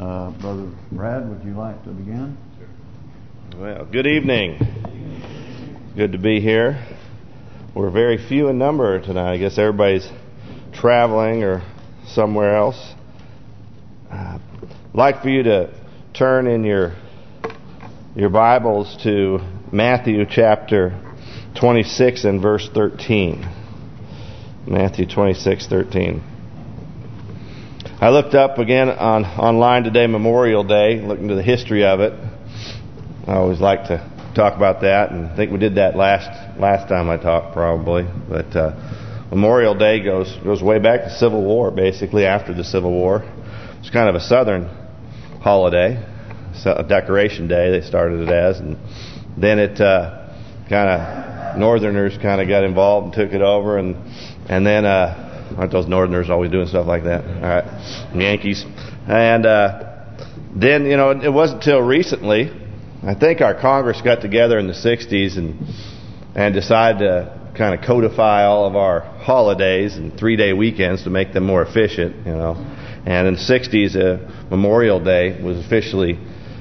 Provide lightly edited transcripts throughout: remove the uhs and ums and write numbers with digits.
Brother Brad, would you like to begin? Well, good evening. Good to be here. We're very few in number tonight. I guess everybody's traveling or somewhere else. I'd like for you to turn in your Bibles to Matthew chapter 26 and verse 13. Matthew 26:13. I looked up again online today, Memorial Day, looking to the history of it. I always like to talk about that, and I think we did that last time I talked, probably. But Memorial Day goes way back to the Civil War, basically after the Civil War. It's kind of a Southern holiday, a Decoration Day they started it as, and then it kind of Northerners kind of got involved and took it over, and then aren't those Northerners always doing stuff like that? All right, Yankees, and then it wasn't until recently. I think our Congress got together in the 60s and decided to kind of codify all of our holidays and 3-day weekends to make them more efficient, And in the 60s, Memorial Day was officially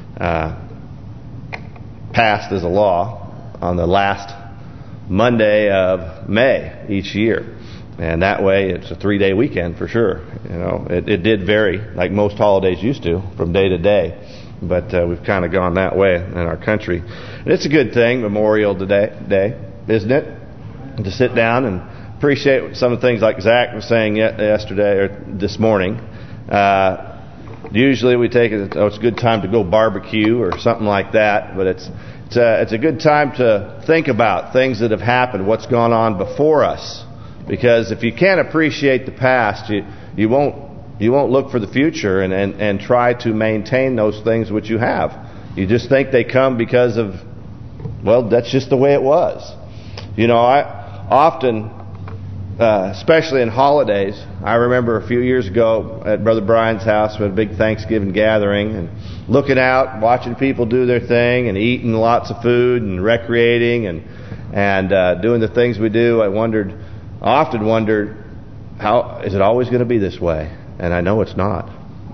passed as a law on the last Monday of May each year. And that way, it's a 3-day weekend for sure. It did vary, like most holidays used to, from day to day. But we've kind of gone that way in our country. And it's a good thing, Memorial Day, isn't it? To sit down and appreciate some of the things like Zach was saying yesterday or this morning. Usually we take it, it's a good time to go barbecue or something like that. But it's a good time to think about things that have happened, what's gone on before us. Because if you can't appreciate the past, you won't look for the future and try to maintain those things which you have. You just think they come because of, well, that's just the way it was. I often, especially in holidays, I remember a few years ago at Brother Brian's house, we had a big Thanksgiving gathering, and looking out, watching people do their thing and eating lots of food and recreating and doing the things we do. I often wondered, how is it always going to be this way? And I know it's not,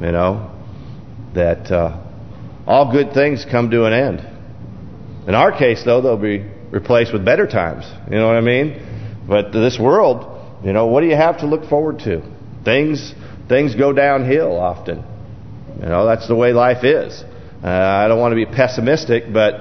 that all good things come to an end. In our case, though, they'll be replaced with better times. You know what I mean? But this world, what do you have to look forward to? Things go downhill often. That's the way life is. I don't want to be pessimistic, but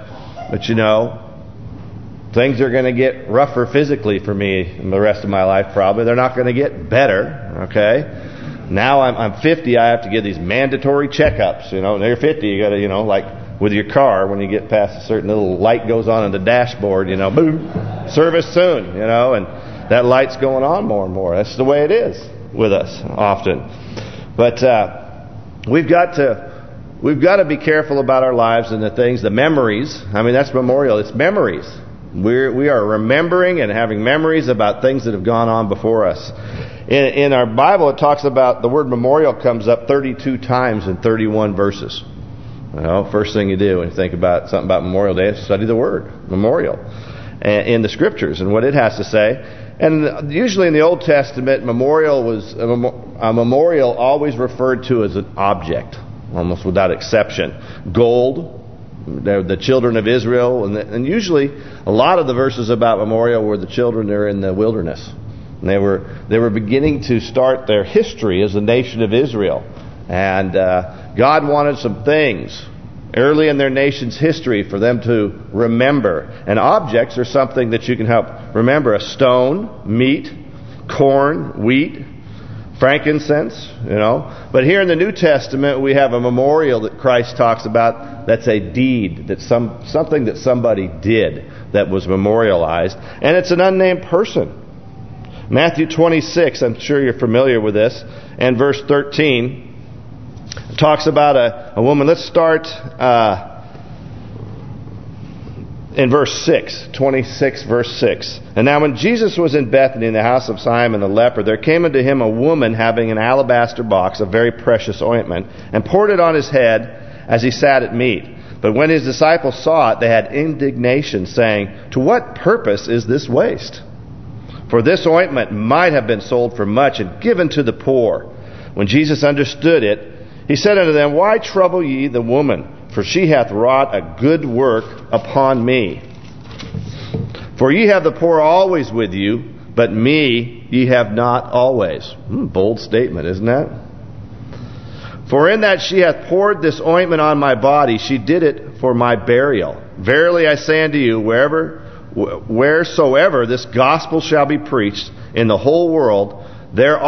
things are going to get rougher physically for me in the rest of my life, probably. They're not going to get better, okay? Now I'm 50, I have to get these mandatory checkups, When you're 50, you got to, like with your car, when you get past a certain little light goes on the dashboard, boom, service soon, and that light's going on more and more. That's the way it is with us often. But we've got to be careful about our lives and the memories. I mean, that's Memorial. It's memories. We are remembering and having memories about things that have gone on before us. In our Bible, it talks about the word memorial comes up 32 times in 31 verses. First thing you do when you think about something about Memorial Day is study the word memorial in the Scriptures and what it has to say. And usually in the Old Testament, a memorial always referred to as an object, almost without exception. Gold. The children of Israel, and usually a lot of the verses about memorial were the children that are in the wilderness. And they were beginning to start their history as the nation of Israel. And God wanted some things early in their nation's history for them to remember. And objects are something that you can help remember. A stone, meat, corn, wheat, frankincense, But here in the New Testament, we have a memorial that Christ talks about. That's a deed, that's something that somebody did that was memorialized, and it's an unnamed person. Matthew 26, I'm sure you're familiar with this, and verse 13 talks about a woman. Let's start in verse 6, 26 verse 6. And now when Jesus was in Bethany in the house of Simon the leper, there came unto him a woman having an alabaster box of very precious ointment, and poured it on his head as he sat at meat. But when his disciples saw it, they had indignation, saying, "To what purpose is this waste? For this ointment might have been sold for much and given to the poor." When Jesus understood it, He said unto them, Why trouble ye the woman? For she hath wrought a good work upon me. For ye have the poor always with you, but me ye have not always. Bold statement, isn't that? For in that she hath poured this ointment on my body, she did it for my burial. Verily I say unto you, wheresoever this gospel shall be preached in the whole world, there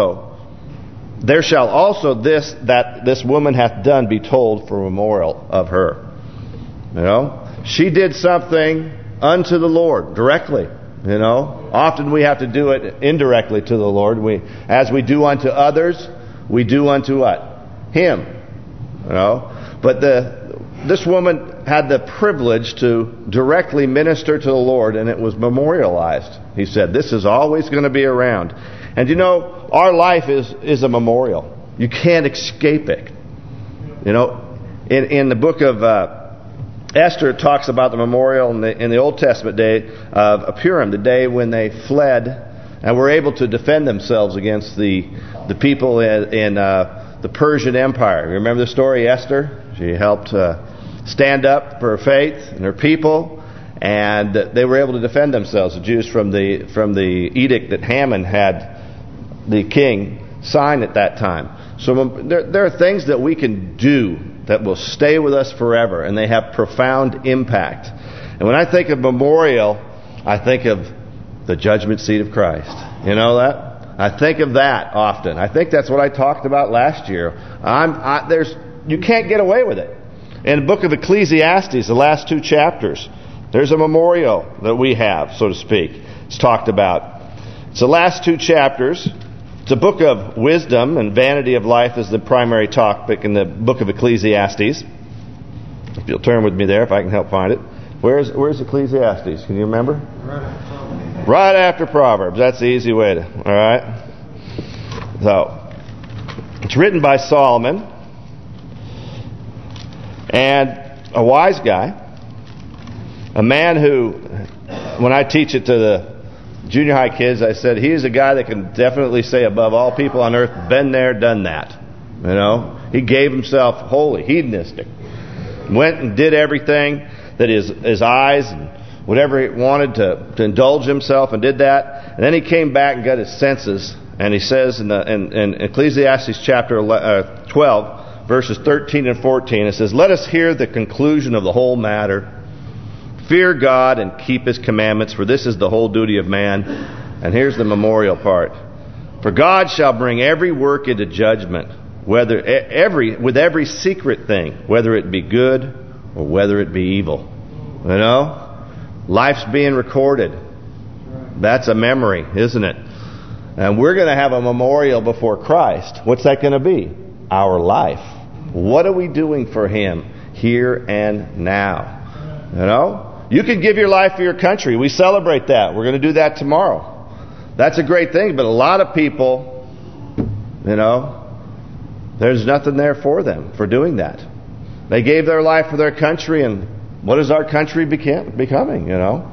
shall also this that this woman hath done be told for a memorial of her. You know, she did something unto the Lord directly. You know, often we have to do it indirectly to the Lord. As we do unto others, we do unto what? Him. You know, but this woman had the privilege to directly minister to the Lord, and it was memorialized. He said, this is always going to be around. And you know, our life is a memorial. You can't escape it. You know, in the book of Esther, it talks about the memorial in the Old Testament day of Purim, the day when they fled and were able to defend themselves against the people in the Persian Empire. Remember the story, Esther? She helped stand up for her faith and her people, and they were able to defend themselves, the Jews, from the edict that Haman had the king sign at that time. So there are things that we can do that will stay with us forever, and they have profound impact. And when I think of memorial, I think of the judgment seat of Christ. You know that? I think of that often. I think that's what I talked about last year. You can't get away with it. In the book of Ecclesiastes, the last 2 chapters, there's a memorial that we have, so to speak. It's talked about. It's the last 2 chapters. It's a book of wisdom, and vanity of life is the primary topic in the book of Ecclesiastes. If you'll turn with me there, if I can help find it. Where's Ecclesiastes? Can you remember? Right after Proverbs. That's the easy way to. All right. So, it's written by Solomon, and a wise guy, a man who, when I teach it to the junior high kids, I said he is a guy that can definitely say above all people on earth, been there, done that. You know, he gave himself wholly, hedonistic. Went and did everything that his eyes and whatever he wanted to indulge himself, and did that. And then he came back and got his senses, and he says in Ecclesiastes chapter 12, verses 13 and 14, it says, Let us hear the conclusion of the whole matter. Fear God and keep His commandments, for this is the whole duty of man. And here's the memorial part. For God shall bring every work into judgment, with every secret thing, whether it be good or whether it be evil. You know? Life's being recorded. That's a memory, isn't it? And we're going to have a memorial before Christ. What's that going to be? Our life. What are we doing for Him here and now? You know? You can give your life for your country. We celebrate that. We're going to do that tomorrow. That's a great thing. But a lot of people, you know, there's nothing there for them for doing that. They gave their life for their country, and what is our country becoming, you know?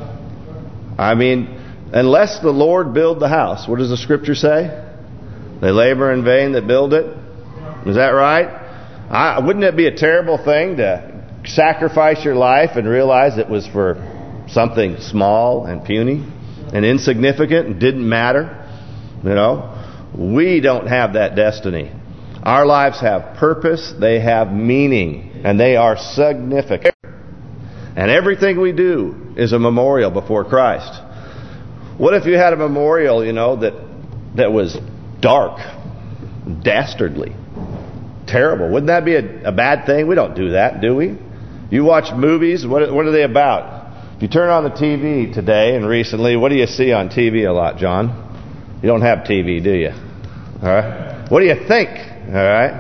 I mean, unless the Lord build the house, what does the Scripture say? They labor in vain that build it. Is that right? Wouldn't it be a terrible thing to sacrifice your life and realize it was for something small and puny and insignificant and didn't matter? You know, we don't have that destiny. Our lives have purpose, they have meaning, and they are significant. And everything we do is a memorial before Christ. What if you had a memorial, you know, that was dark, dastardly, terrible? Wouldn't that be a bad thing? We don't do that, do we? You watch movies, what are they about? If you turn on the TV today and recently, what do you see on TV a lot, John? You don't have TV, do you? All right. What do you think? All right.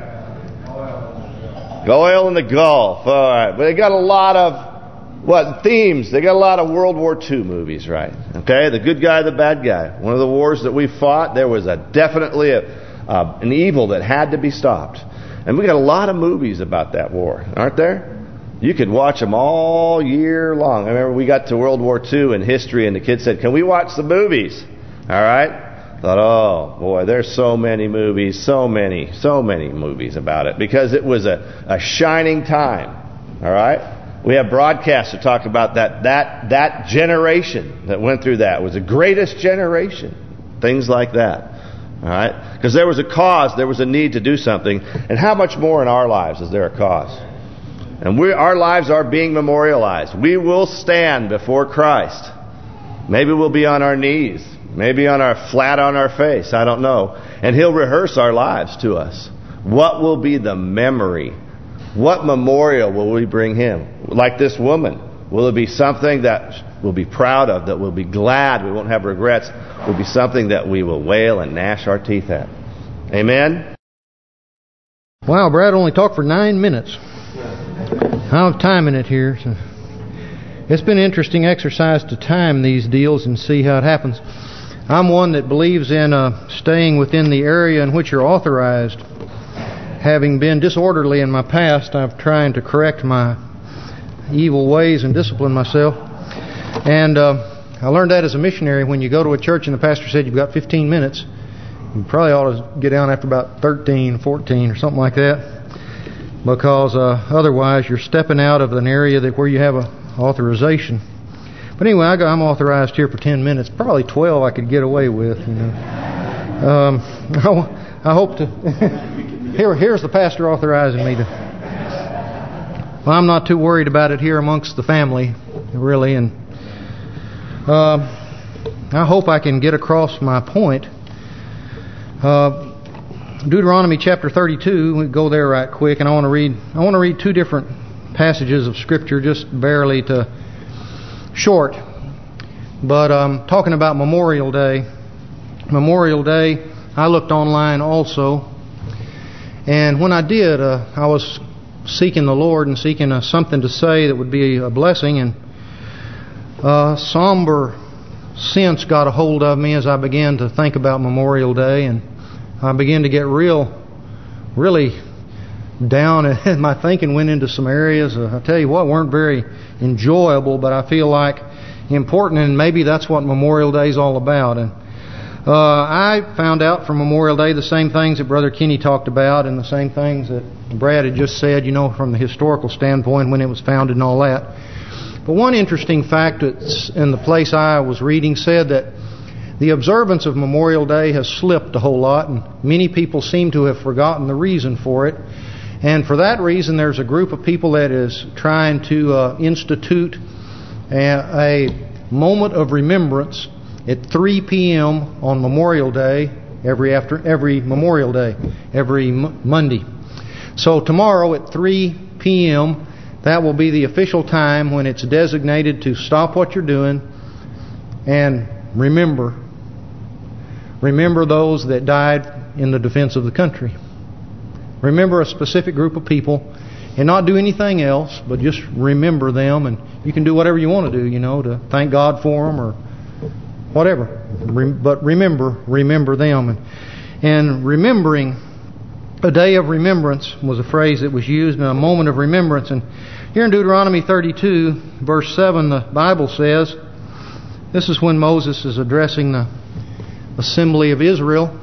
Oil in the Gulf. All right. But they got a lot of themes. They got a lot of World War II movies, right? Okay, the good guy, the bad guy. One of the wars that we fought, there was definitely an evil that had to be stopped. And we got a lot of movies about that war, aren't there? You could watch them all year long. I remember we got to World War II in history, and the kids said, "Can we watch the movies?" All right. thought, oh boy, there's so many movies about it, because it was a shining time. All right, we have broadcasts that talk about that generation that went through that was the greatest generation, things like that. All right, because there was a cause, there was a need to do something, and how much more in our lives is there a cause? And our lives are being memorialized. We will stand before Christ. Maybe we'll be on our knees. Maybe flat on our face. I don't know. And He'll rehearse our lives to us. What will be the memory? What memorial will we bring Him? Like this woman. Will it be something that we'll be proud of, that we'll be glad, we won't have regrets? Will be something that we will wail and gnash our teeth at? Amen? Wow, Brad only talked for 9 minutes. I have time in it here. So it's been an interesting exercise to time these deals and see how it happens. I'm one that believes in staying within the area in which you're authorized. Having been disorderly in my past, I'm trying to correct my evil ways and discipline myself. And I learned that as a missionary. When you go to a church and the pastor said you've got 15 minutes, you probably ought to get down after about 13, 14 or something like that. Because otherwise you're stepping out of an area where you have a authorization. But anyway, I'm authorized here for 10 minutes. Probably 12 I could get away with, you know. I hope to... Here's the pastor authorizing me to... Well, I'm not too worried about it here amongst the family, really. And I hope I can get across my point. Deuteronomy chapter 32, we go there right quick, and I want to read two different passages of Scripture, just barely to short. But talking about Memorial Day. Memorial Day, I looked online also. And when I did, I was seeking the Lord and seeking something to say that would be a blessing. And somber sense got a hold of me as I began to think about Memorial Day. And I began to get really down, and my thinking went into some areas, I tell you what, weren't very enjoyable, but I feel like important, and maybe that's what Memorial Day is all about. And I found out from Memorial Day the same things that Brother Kenny talked about, and the same things that Brad had just said, you know, from the historical standpoint when it was founded and all that. But one interesting fact that's in the place I was reading said that the observance of Memorial Day has slipped a whole lot, and many people seem to have forgotten the reason for it. And for that reason, there's a group of people that is trying to institute a moment of remembrance at 3 p.m. on Memorial Day, every Memorial Day, every Monday. So tomorrow at 3 p.m., that will be the official time when it's designated to stop what you're doing and remember those that died in the defense of the country. Remember a specific group of people and not do anything else, but just remember them. And you can do whatever you want to do, you know, to thank God for them or whatever. But remember them. And remembering, a day of remembrance was a phrase that was used in a moment of remembrance. And here in Deuteronomy 32, verse 7, the Bible says, this is when Moses is addressing the assembly of Israel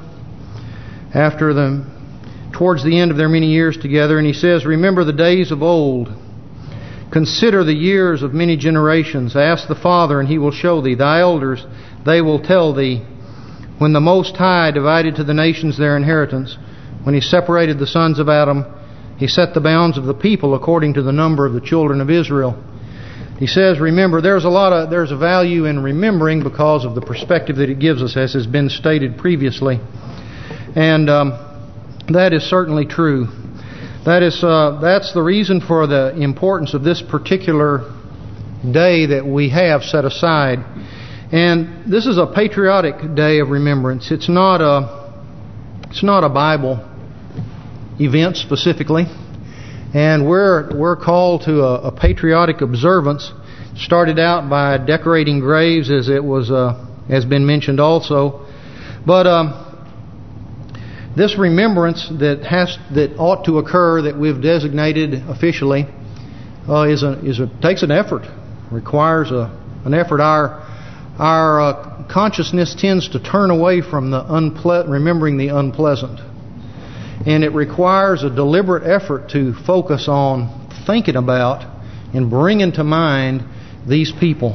towards the end of their many years together, and he says, remember the days of old, consider the years of many generations, ask the Father and He will show thee, thy elders they will tell thee, when the Most High divided to the nations their inheritance, when He separated the sons of Adam, He set the bounds of the people according to the number of the children of Israel. He says, remember, there's a value in remembering because of the perspective that it gives us, as has been stated previously. And that is certainly true. That's the reason for the importance of this particular day that we have set aside. And this is a patriotic day of remembrance. It's not a Bible event specifically. And we're called to a patriotic observance. Started out by decorating graves, as it was has been mentioned also. But this remembrance that ought to occur, that we've designated officially, takes an effort. Requires an effort. our consciousness tends to turn away from the remembering the unpleasant. And it requires a deliberate effort to focus on thinking about and bringing to mind these people.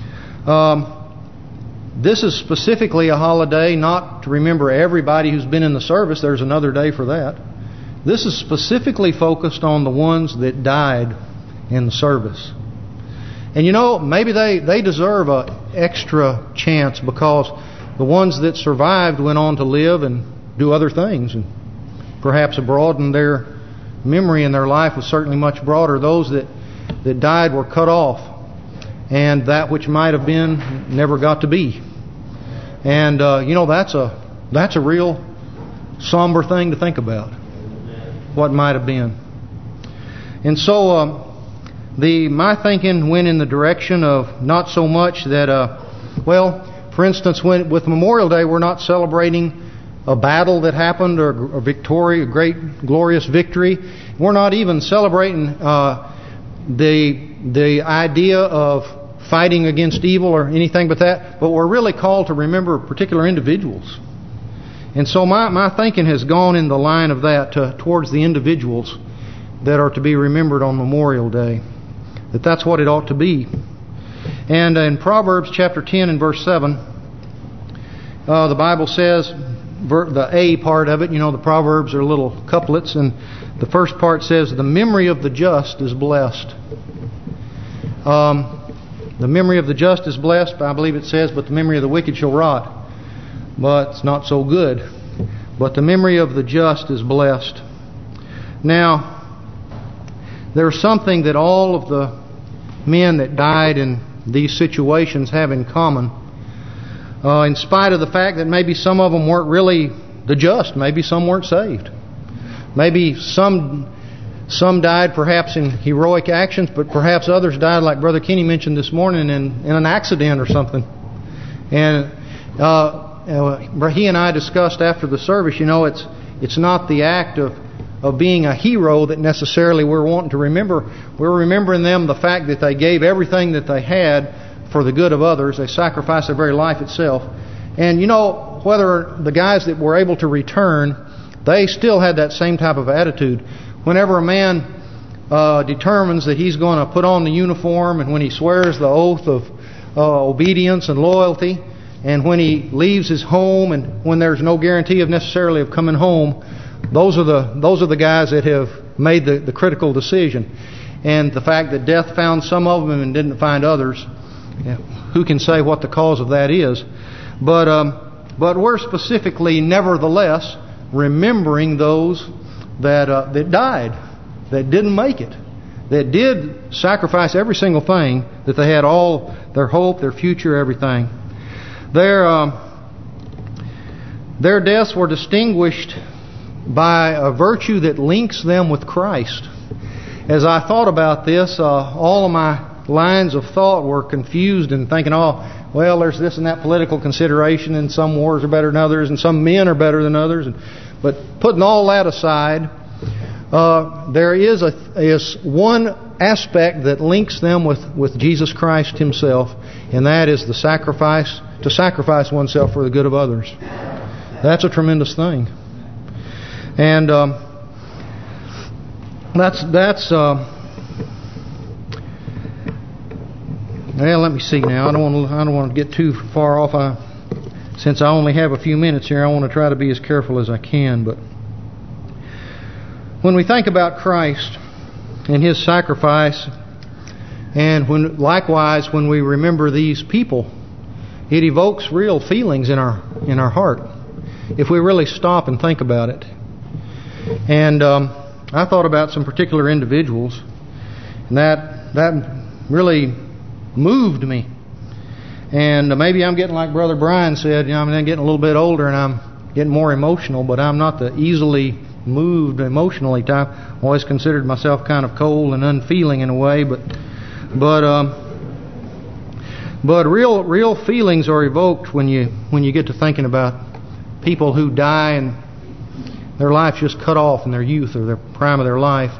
This is specifically a holiday not to remember everybody who's been in the service. There's another day for that. This is specifically focused on the ones that died in the service. And you know, maybe they deserve an extra chance, because the ones that survived went on to live and do other things, and perhaps broaden their memory, and their life was certainly much broader. Those that died were cut off, and that which might have been never got to be. And you know, that's a real somber thing to think about, what might have been. And so my thinking went in the direction of not so much that well, for instance, with Memorial Day, we're not celebrating a battle that happened, or a victory, a great glorious victory. We're not even celebrating the idea of fighting against evil or anything but that, but we're really called to remember particular individuals. And so my thinking has gone in the line of that, towards the individuals that are to be remembered on Memorial Day. That's what it ought to be. And in Proverbs chapter 10 and verse 7, the Bible says, the A part of it, you know, the Proverbs are little couplets, and the first part says, the memory of the just is blessed. The memory of the just is blessed, I believe it says, but the memory of the wicked shall rot. But it's not so good. But the memory of the just is blessed. Now, there's something that all of the men that died in these situations have in common. In spite of the fact that maybe some of them weren't really the just. Maybe some weren't saved. Maybe some died perhaps in heroic actions, but perhaps others died, like Brother Kenny mentioned this morning, in an accident or something. And he and I discussed after the service, you know, it's not the act of being a hero that necessarily we're wanting to remember. We're remembering them, the fact that they gave everything that they had for the good of others. They sacrificed their very life itself. And you know, whether the guys that were able to return, they still had that same type of attitude. Whenever a man determines that he's going to put on the uniform, and when he swears the oath of obedience and loyalty, and when he leaves his home, and when there's no guarantee of necessarily of coming home, those are the guys that have made the critical decision. And the fact that death found some of them and didn't find others, who can say what the cause of that is? But we're specifically, nevertheless, remembering those that died, that didn't make it, that did sacrifice every single thing that they had, all their hope, their future, everything. Their deaths were distinguished by a virtue that links them with Christ. As I thought about this, all of my lines of thought were confused and thinking, oh, well, there's this and that political consideration, and some wars are better than others, and some men are better than others. But putting all that aside, there is one aspect that links them with Jesus Christ Himself, and that is the sacrifice, to sacrifice oneself for the good of others. That's a tremendous thing. And well, let me see now. I don't want to get too far off. Since I only have a few minutes here, I want to try to be as careful as I can. But when we think about Christ and His sacrifice, and likewise when we remember these people, it evokes real feelings in our heart, if we really stop and think about it. And I thought about some particular individuals, and that really moved me. And maybe I'm getting, like Brother Brian said, you know, I'm getting a little bit older and I'm getting more emotional, but I'm not the easily moved emotionally type. I always considered myself kind of cold and unfeeling in a way, but real feelings are evoked when you get to thinking about people who die and their life's just cut off in their youth or their prime of their life,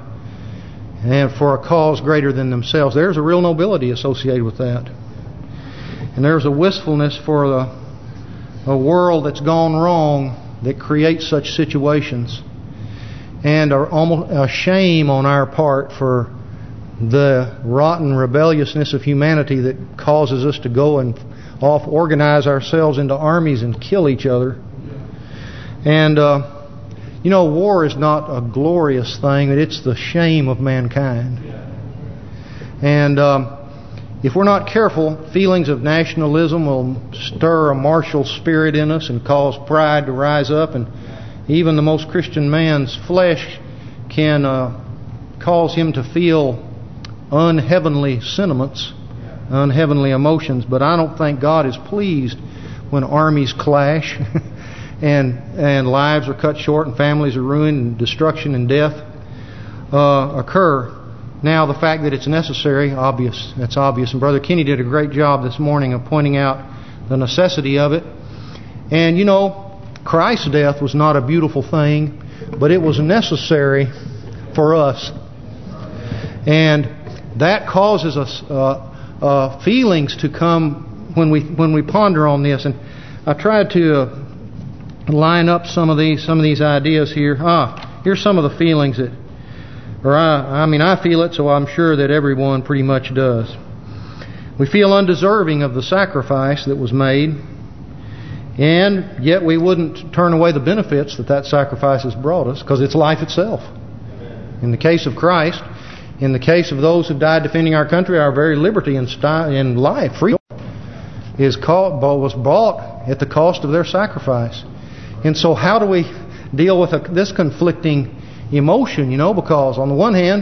and for a cause greater than themselves. There's a real nobility associated with that. And there's a wistfulness for a world that's gone wrong that creates such situations. And almost a shame on our part for the rotten rebelliousness of humanity that causes us to go and organize ourselves into armies and kill each other. And war is not a glorious thing, but it's the shame of mankind. And if we're not careful, feelings of nationalism will stir a martial spirit in us and cause pride to rise up, and even the most Christian man's flesh can cause him to feel unheavenly sentiments, unheavenly emotions. But I don't think God is pleased when armies clash and lives are cut short and families are ruined and destruction and death occur. Now, the fact that it's necessary, that's obvious. And Brother Kenny did a great job this morning of pointing out the necessity of it. And, Christ's death was not a beautiful thing, but it was necessary for us. And that causes us feelings to come when we ponder on this. And I tried to line up some of these ideas here. Here's some of the feelings that, I feel it, so I'm sure that everyone pretty much does. We feel undeserving of the sacrifice that was made, and yet we wouldn't turn away the benefits that sacrifice has brought us, because it's life itself. In the case of Christ, in the case of those who died defending our country, our very liberty and life, freedom, was bought at the cost of their sacrifice. And so how do we deal with this conflicting emotion, because on the one hand,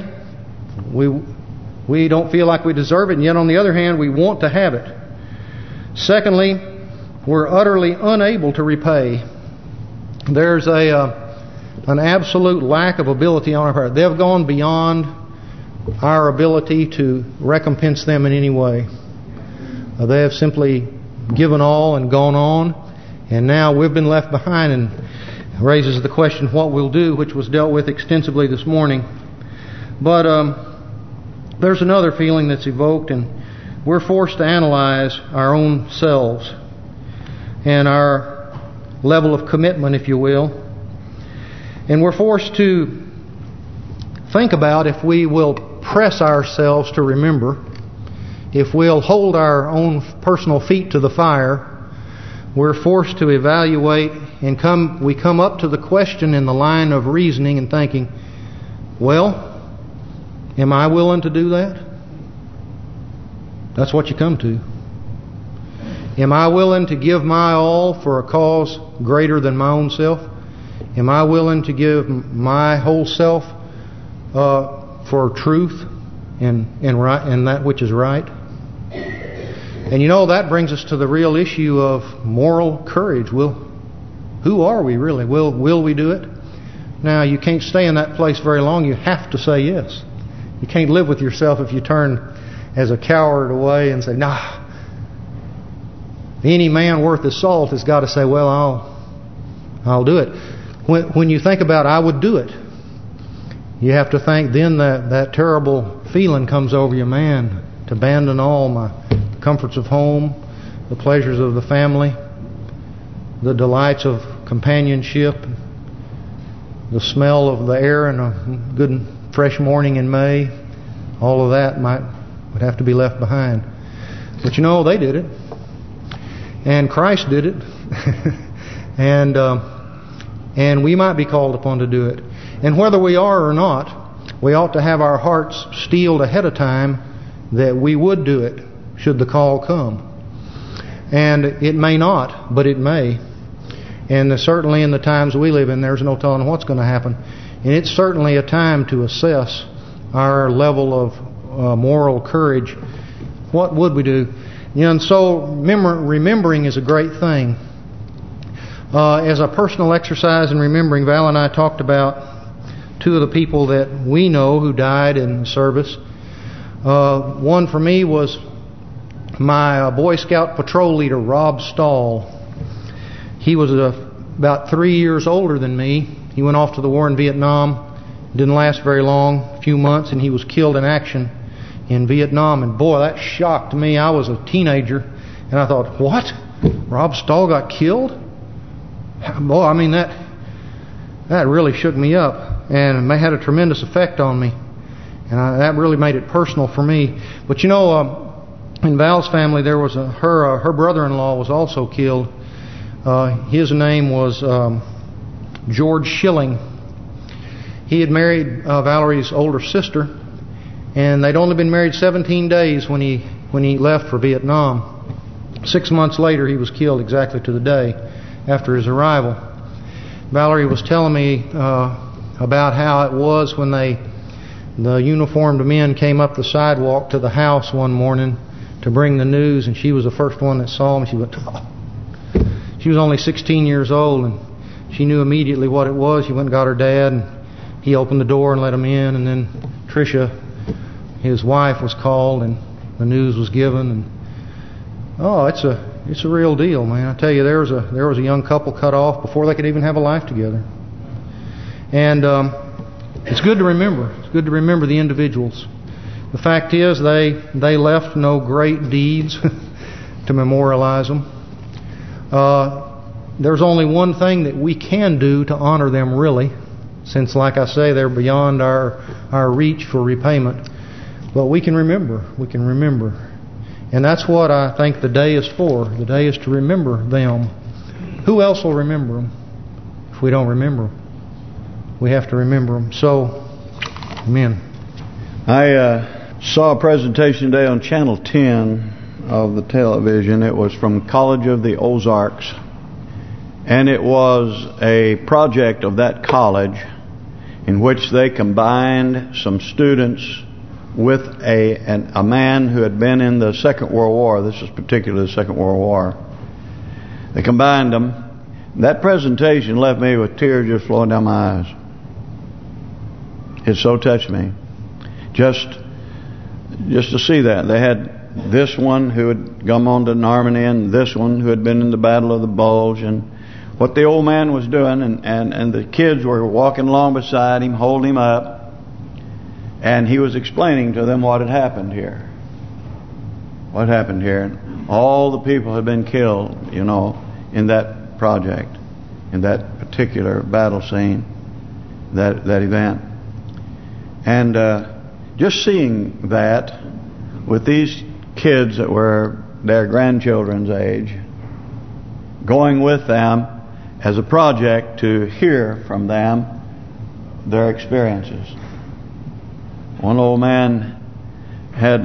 we don't feel like we deserve it, and yet on the other hand, we want to have it. Secondly, we're utterly unable to repay. There's an absolute lack of ability on our part. They've gone beyond our ability to recompense them in any way. They have simply given all and gone on, and now we've been left behind, and raises the question what we'll do, which was dealt with extensively this morning. But there's another feeling that's evoked, and we're forced to analyze our own selves and our level of commitment, if you will. And we're forced to think about if we will press ourselves to remember, if we'll hold our own personal feet to the fire. We're forced to evaluate, and we come up to the question in the line of reasoning and thinking, well, am I willing to do that? That's what you come to. Am I willing to give my all for a cause greater than my own self? Am I willing to give my whole self for truth and that which is right? And that brings us to the real issue of moral courage. Who are we really? Will we do it? Now, you can't stay in that place very long. You have to say yes. You can't live with yourself if you turn as a coward away and say, nah. Any man worth his salt has got to say, well, I'll do it. When you think about I would do it, you have to think then that terrible feeling comes over you, man, to abandon all my comforts of home, the pleasures of the family, the delights of companionship, the smell of the air and a good fresh morning in May. All of that would have to be left behind. But they did it. And Christ did it. And we might be called upon to do it. And whether we are or not, we ought to have our hearts steeled ahead of time that we would do it should the call come. And it may not, but it may. And certainly in the times we live in, there's no telling what's going to happen. And it's certainly a time to assess our level of moral courage. What would we do? And so remembering is a great thing. As a personal exercise in remembering, Val and I talked about two of the people that we know who died in the service. One for me was my Boy Scout patrol leader, Rob Stahl. He was about 3 years older than me. He went off to the war in Vietnam. Didn't last very long, a few months, and he was killed in action in Vietnam. And boy, that shocked me. I was a teenager, And I thought, what? Rob Stahl got killed? Boy, I mean, that really shook me up. And it had a tremendous effect on me. And that really made it personal for me. But you know, in Val's family, there was her brother-in-law was also killed. His name was George Schilling. He had married Valerie's older sister, and they'd only been married 17 days when he left for Vietnam. 6 months later, he was killed exactly to the day after his arrival. Valerie was telling me about how it was when the uniformed men came up the sidewalk to the house one morning to bring the news, and she was the first one that saw him. She went, oh. She was only 16 years old, and she knew immediately what it was. She went and got her dad, and he opened the door and let him in. And then Tricia, his wife, was called, and the news was given. And oh, it's a real deal, man. I tell you, there was a young couple cut off before they could even have a life together. And it's good to remember. It's good to remember the individuals. The fact is, they left no great deeds to memorialize them. There's only one thing that we can do to honor them, really, since, like I say, they're beyond our reach for repayment. But we can remember. We can remember. And that's what I think the day is for. The day is to remember them. Who else will remember them if we don't remember them? We have to remember them. So, amen. I saw a presentation today on Channel 10 of the television. It was from College of the Ozarks, and it was a project of that college in which they combined some students with a man who had been in the Second World War. This is particularly the Second World War. They combined them. That presentation left me with tears just flowing down my eyes. It so touched me. Just to see that. They had this one who had come on to Normandy, and this one who had been in the Battle of the Bulge, and what the old man was doing, and the kids were walking along beside him, holding him up, and he was explaining to them what had happened here. What happened here. And all the people had been killed, you know, in that project, in that particular battle scene, that event. And just seeing that with these kids that were their grandchildren's age, going with them as a project to hear from them their experiences. One old man had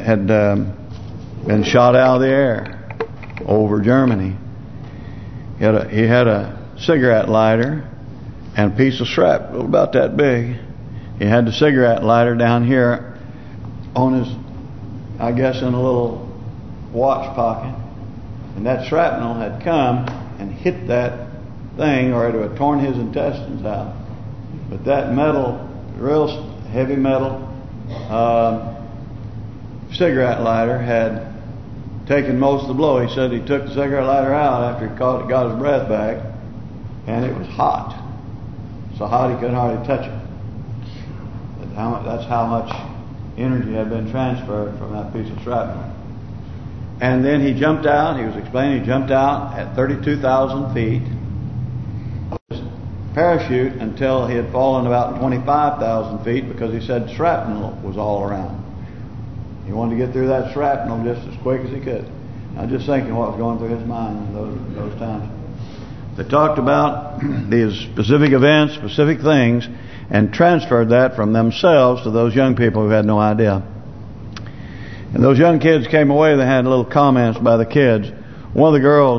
been shot out of the air over Germany. He had a cigarette lighter and a piece of shrapnel about that big. He had the cigarette lighter down here on his, I guess, in a little watch pocket. And that shrapnel had come and hit that thing, or it would have torn his intestines out. But that metal, real heavy metal cigarette lighter had taken most of the blow. He said he took the cigarette lighter out after he got his breath back, and it was hot. So hot he couldn't hardly touch it. That's how much energy had been transferred from that piece of shrapnel. And then he jumped out. He was explaining he jumped out at 32,000 feet. Parachute until he had fallen about 25,000 feet, because he said shrapnel was all around. He wanted to get through that shrapnel just as quick as he could. I was just thinking what was going through his mind in those times. They talked about these specific events, specific things, and transferred that from themselves to those young people who had no idea. And those young kids came away. They had little comments by the kids. One of the girls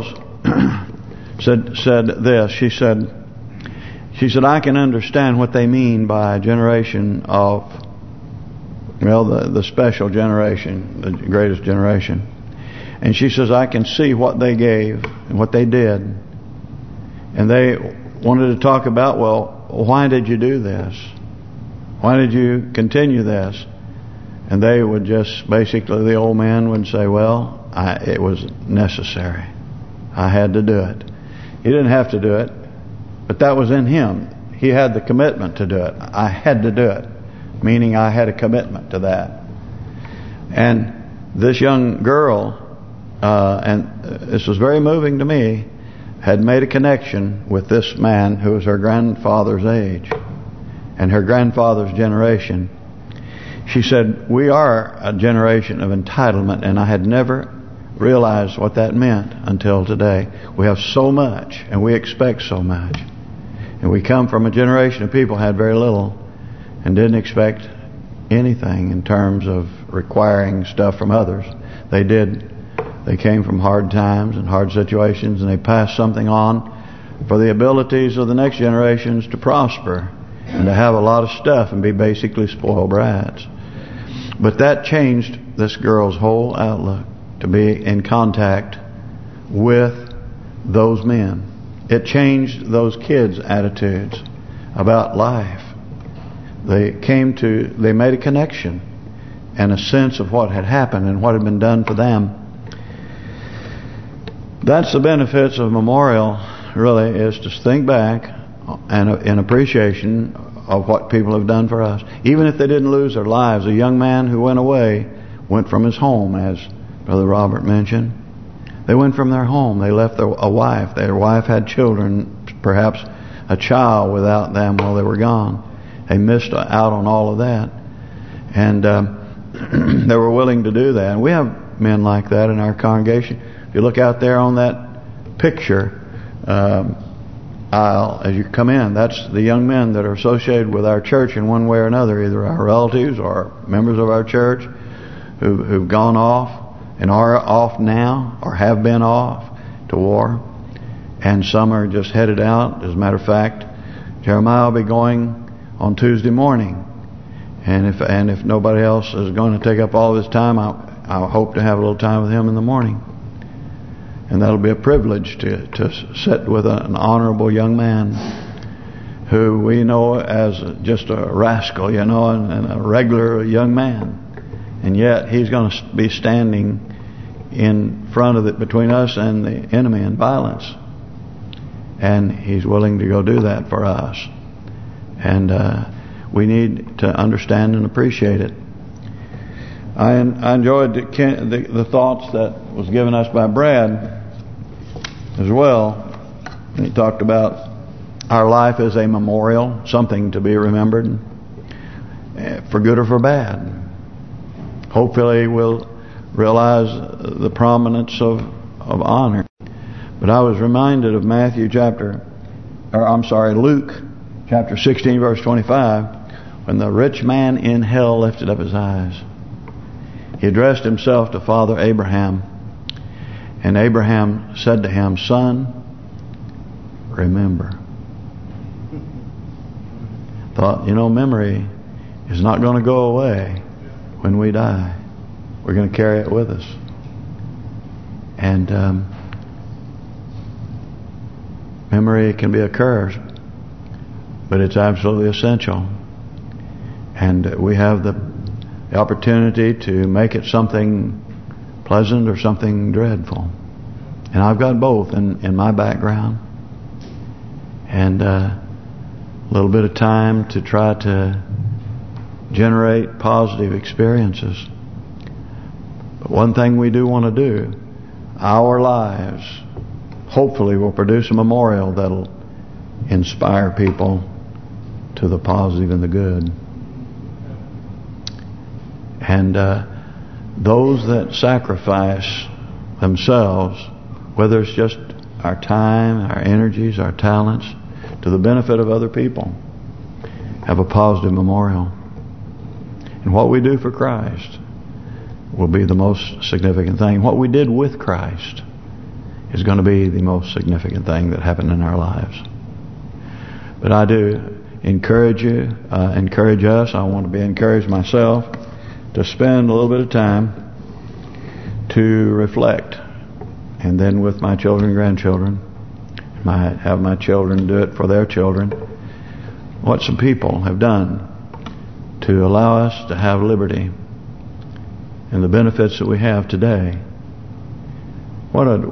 said this. She said, I can understand what they mean by a generation of, well, the special generation, the greatest generation. And she says, I can see what they gave and what they did. And they wanted to talk about, well, why did you do this? Why did you continue this? And they would just, basically, the old man would say, well, it was necessary. I had to do it. He didn't have to do it, but that was in him. He had the commitment to do it. I had to do it, meaning I had a commitment to that. And this young girl and this was very moving to me, had made a connection with this man who was her grandfather's age and her grandfather's generation. She said, we are a generation of entitlement, and I had never realized what that meant until today. We have so much, and we expect so much. And we come from a generation of people who had very little and didn't expect anything in terms of requiring stuff from others. They did. They came from hard times and hard situations, and they passed something on for the abilities of the next generations to prosper and to have a lot of stuff and be basically spoiled brats. But that changed this girl's whole outlook, to be in contact with those men. It changed those kids' attitudes about life. They made a connection and a sense of what had happened and what had been done for them. That's the benefits of memorial, really, is to think back and in appreciation of what people have done for us. Even if they didn't lose their lives. A young man who went away went from his home, as Brother Robert mentioned. They went from their home. They left a wife. Their wife had children, perhaps a child without them while they were gone. They missed out on all of that. And they were willing to do that. And we have men like that in our congregation. If you look out there on that picture aisle as you come in, that's the young men that are associated with our church in one way or another, either our relatives or members of our church who've gone off and are off now or have been off to war. And some are just headed out. As a matter of fact, Jeremiah will be going on Tuesday morning. And if nobody else is going to take up all of his time, I hope to have a little time with him in the morning. And that'll be a privilege to sit with an honorable young man who we know as just a rascal, and a regular young man. And yet he's going to be standing in front of it between us and the enemy in violence. And he's willing to go do that for us. And we need to understand and appreciate it. I enjoyed the thoughts that was given us by Brad as well. And he talked about our life as a memorial, something to be remembered, for good or for bad. Hopefully we'll realize the prominence of honor. But I was reminded of Luke chapter 16 verse 25, when the rich man in hell lifted up his eyes. He addressed himself to Father Abraham, and Abraham said to him, "Son, remember." Thought, memory is not going to go away when we die. We're going to carry it with us. And memory can be a curse, but it's absolutely essential. And we have the opportunity to make it something pleasant or something dreadful. And I've got both in my background. And a little bit of time to try to generate positive experiences. But one thing we do want to do, our lives hopefully will produce a memorial that'll inspire people to the positive and the good. And those that sacrifice themselves, whether it's just our time, our energies, our talents, to the benefit of other people, have a positive memorial. And what we do for Christ will be the most significant thing. What we did with Christ is going to be the most significant thing that happened in our lives. But I do encourage you, encourage us. I want to be encouraged myself to spend a little bit of time to reflect. And then with my children and grandchildren, have my children do it for their children, what some people have done to allow us to have liberty and the benefits that we have today. What a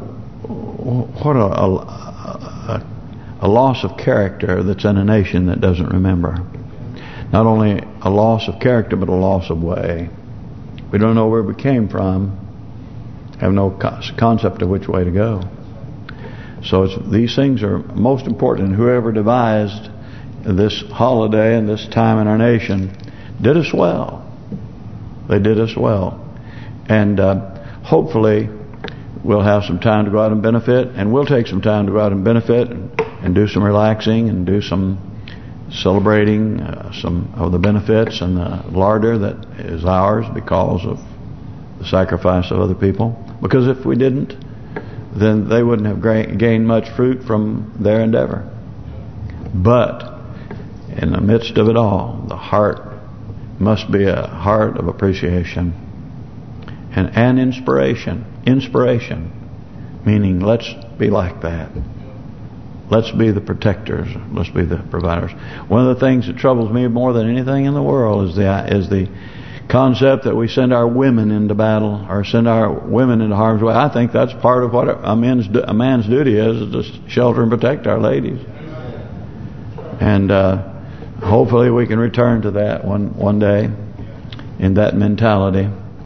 loss of character that's in a nation that doesn't remember. Not only a loss of character, but a loss of way. We don't know where we came from. have no concept of which way to go. So these things are most important. And whoever devised this holiday and this time in our nation did us well. They did us well. And hopefully we'll have some time to go out and benefit. And we'll take some time to go out and benefit and do some relaxing and do some celebrating some of the benefits and the larder that is ours because of the sacrifice of other people. Because if we didn't, then they wouldn't have gained much fruit from their endeavor. But in the midst of it all, the heart must be a heart of appreciation and inspiration. Inspiration, meaning let's be like that. Let's be the protectors. Let's be the providers. One of the things that troubles me more than anything in the world is the concept that we send our women into battle or send our women into harm's way. I think that's part of what a man's duty is to shelter and protect our ladies. And hopefully we can return to that one day in that mentality.